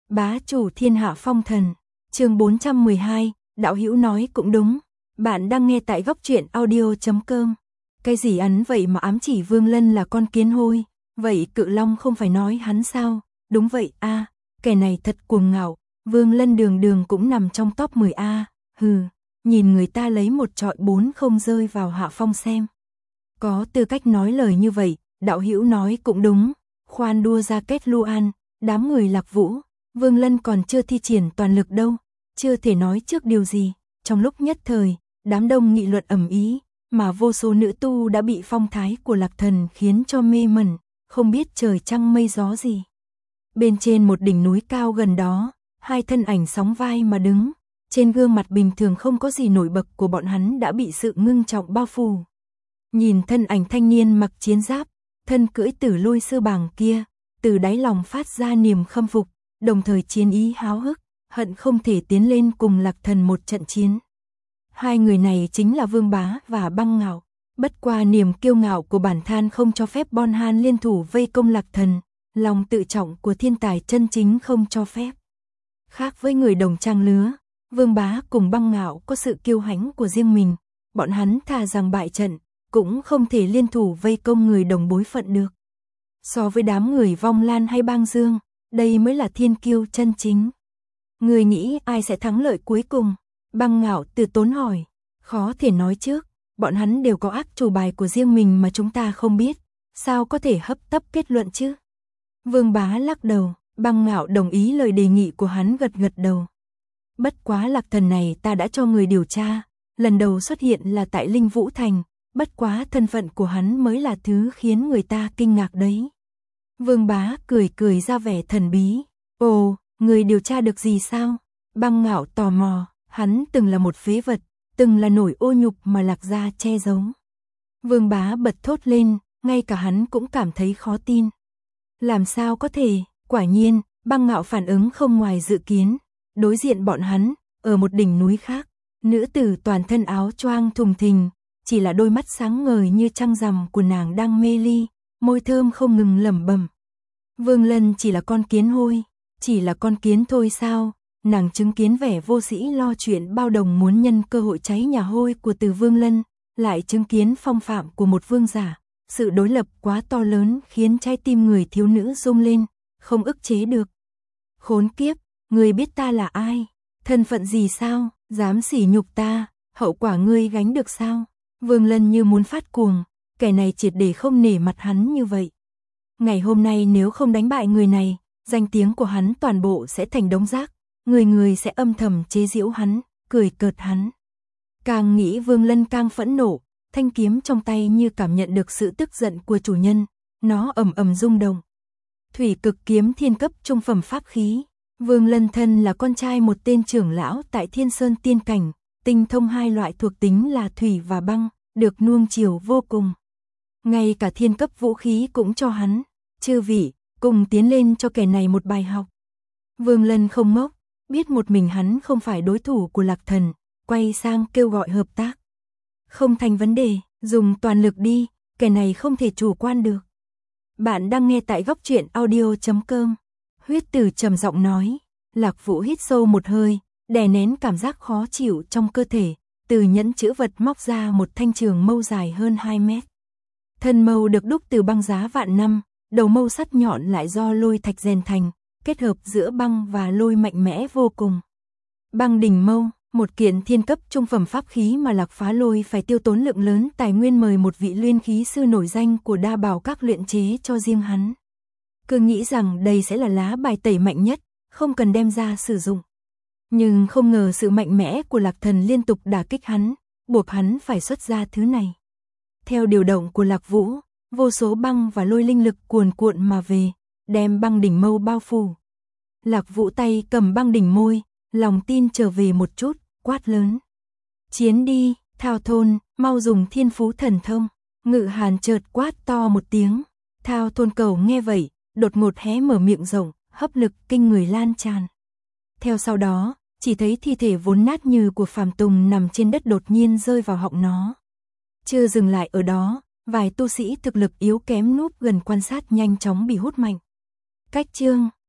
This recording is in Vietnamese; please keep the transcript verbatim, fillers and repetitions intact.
Bá chủ thiên hạ phong thần, chương bốn trăm mười hai, đạo hữu nói cũng đúng. Bạn đang nghe tại góc truyện audio chấm com. Cái gì ắn vậy mà ám chỉ Vương Lân là con kiến hôi, vậy Cự Long không phải nói hắn sao? Đúng vậy a, à, kẻ này thật cuồng ngạo, Vương Lân đường đường cũng nằm trong top mười a, hừ, nhìn người ta lấy một trọi bốn không rơi vào hạ phong xem. Có tư cách nói lời như vậy, đạo hữu nói cũng đúng, khoan đua ra kết Luan, đám người Lạc Vũ, Vương Lân còn chưa thi triển toàn lực đâu, chưa thể nói trước điều gì. Trong lúc nhất thời, đám đông nghị luận ầm ĩ, mà vô số nữ tu đã bị phong thái của Lạc Thần khiến cho mê mẩn, không biết trời trăng mây gió gì. Bên trên một đỉnh núi cao gần đó, hai thân ảnh sóng vai mà đứng, trên gương mặt bình thường không có gì nổi bật của bọn hắn đã bị sự ngưng trọng bao phủ. Nhìn thân ảnh thanh niên mặc chiến giáp, thân cưỡi tử lôi sư bàng kia, từ đáy lòng phát ra niềm khâm phục, đồng thời chiến ý háo hức, hận không thể tiến lên cùng Lạc Thần một trận chiến. Hai người này chính là Vương Bá và Băng Ngạo, bất qua niềm kiêu ngạo của bản thân không cho phép Bon Han liên thủ vây công Lạc Thần, lòng tự trọng của thiên tài chân chính không cho phép. Khác với người đồng trang lứa, Vương Bá cùng Băng Ngạo có sự kiêu hãnh của riêng mình, bọn hắn thà rằng bại trận, cũng không thể liên thủ vây công người đồng bối phận được. So với đám người Vong Lan hay Bang Dương, đây mới là thiên kiêu chân chính. Người nghĩ ai sẽ thắng lợi cuối cùng? Băng Ngạo từ tốn hỏi. Khó thể nói trước, bọn hắn đều có ác chủ bài của riêng mình mà chúng ta không biết, sao có thể hấp tấp kết luận chứ? Vương Bá lắc đầu, Băng Ngạo đồng ý lời đề nghị của hắn gật gật đầu. Bất quá Lạc Thần này ta đã cho người điều tra, lần đầu xuất hiện là tại Linh Vũ Thành, bất quá thân phận của hắn mới là thứ khiến người ta kinh ngạc đấy. Vương Bá cười cười ra vẻ thần bí. Ồ, người điều tra được gì sao? Băng Ngạo tò mò, hắn từng là một phế vật, từng là nổi ô nhục mà Lạc gia che giấu. Vương Bá bật thốt lên, ngay cả hắn cũng cảm thấy khó tin. Làm sao có thể? Quả nhiên, Băng Ngạo phản ứng không ngoài dự kiến. Đối diện bọn hắn, ở một đỉnh núi khác, nữ tử toàn thân áo choàng thùng thình, chỉ là đôi mắt sáng ngời như trăng rằm của nàng đang mê ly, môi thơm không ngừng lẩm bẩm. Vương Lân chỉ là con kiến hôi, chỉ là con kiến thôi sao? Nàng chứng kiến vẻ vô sĩ lo chuyện bao đồng muốn nhân cơ hội cháy nhà hôi của Từ Vương Lân, lại chứng kiến phong phạm của một vương giả, sự đối lập quá to lớn khiến trái tim người thiếu nữ rung lên, không ức chế được. Khốn kiếp, ngươi biết ta là ai? Thân phận gì sao? Dám sỉ nhục ta, hậu quả ngươi gánh được sao? Vương Lân như muốn phát cuồng, kẻ này triệt để không nể mặt hắn như vậy. Ngày hôm nay nếu không đánh bại người này, danh tiếng của hắn toàn bộ sẽ thành đống rác, người người sẽ âm thầm chế giễu hắn, cười cợt hắn. Càng nghĩ Vương Lân càng phẫn nộ, thanh kiếm trong tay như cảm nhận được sự tức giận của chủ nhân, nó ầm ầm rung động. Thủy cực kiếm thiên cấp trung phẩm pháp khí, Vương Lân thân là con trai một tên trưởng lão tại Thiên Sơn Tiên Cảnh, tinh thông hai loại thuộc tính là thủy và băng, được nuông chiều vô cùng. Ngay cả thiên cấp vũ khí cũng cho hắn, chư vị, cùng tiến lên cho kẻ này một bài học. Vương Lân không ngốc, biết một mình hắn không phải đối thủ của Lạc Thần, quay sang kêu gọi hợp tác. Không thành vấn đề, dùng toàn lực đi, kẻ này không thể chủ quan được. Bạn đang nghe tại góc truyện audio chấm com. Huyết Tử trầm giọng nói. Lạc Vũ hít sâu một hơi, đè nén cảm giác khó chịu trong cơ thể, từ nhẫn chữ vật móc ra một thanh trường mâu dài hơn hai mét. Thân mâu được đúc từ băng giá vạn năm, đầu mâu sắt nhọn lại do lôi thạch rèn thành, kết hợp giữa băng và lôi mạnh mẽ vô cùng. Băng đỉnh mâu, một kiện thiên cấp trung phẩm pháp khí mà Lạc Phá Lôi phải tiêu tốn lượng lớn tài nguyên mời một vị luyện khí sư nổi danh của Đa Bảo các luyện chế cho riêng hắn. Cứ nghĩ rằng đây sẽ là lá bài tẩy mạnh nhất, không cần đem ra sử dụng. Nhưng không ngờ sự mạnh mẽ của Lạc Thần liên tục đả kích hắn, buộc hắn phải xuất ra thứ này. Theo điều động của Lạc Vũ, vô số băng và lôi linh lực cuồn cuộn mà về, đem băng đỉnh mâu bao phủ. Lạc Vũ tay cầm băng đỉnh môi, lòng tin trở về một chút, quát lớn. Chiến đi, Thao Thôn, mau dùng thiên phú thần thông. Ngự Hàn chợt quát to một tiếng. Thao Thôn cầu nghe vậy, đột ngột hé mở miệng rộng, hấp lực kinh người lan tràn. Theo sau đó, chỉ thấy thi thể vốn nát như của Phàm Tùng nằm trên đất đột nhiên rơi vào họng nó. Chưa dừng lại ở đó, vài tu sĩ thực lực yếu kém núp gần quan sát nhanh chóng bị hút mạnh. Cách chương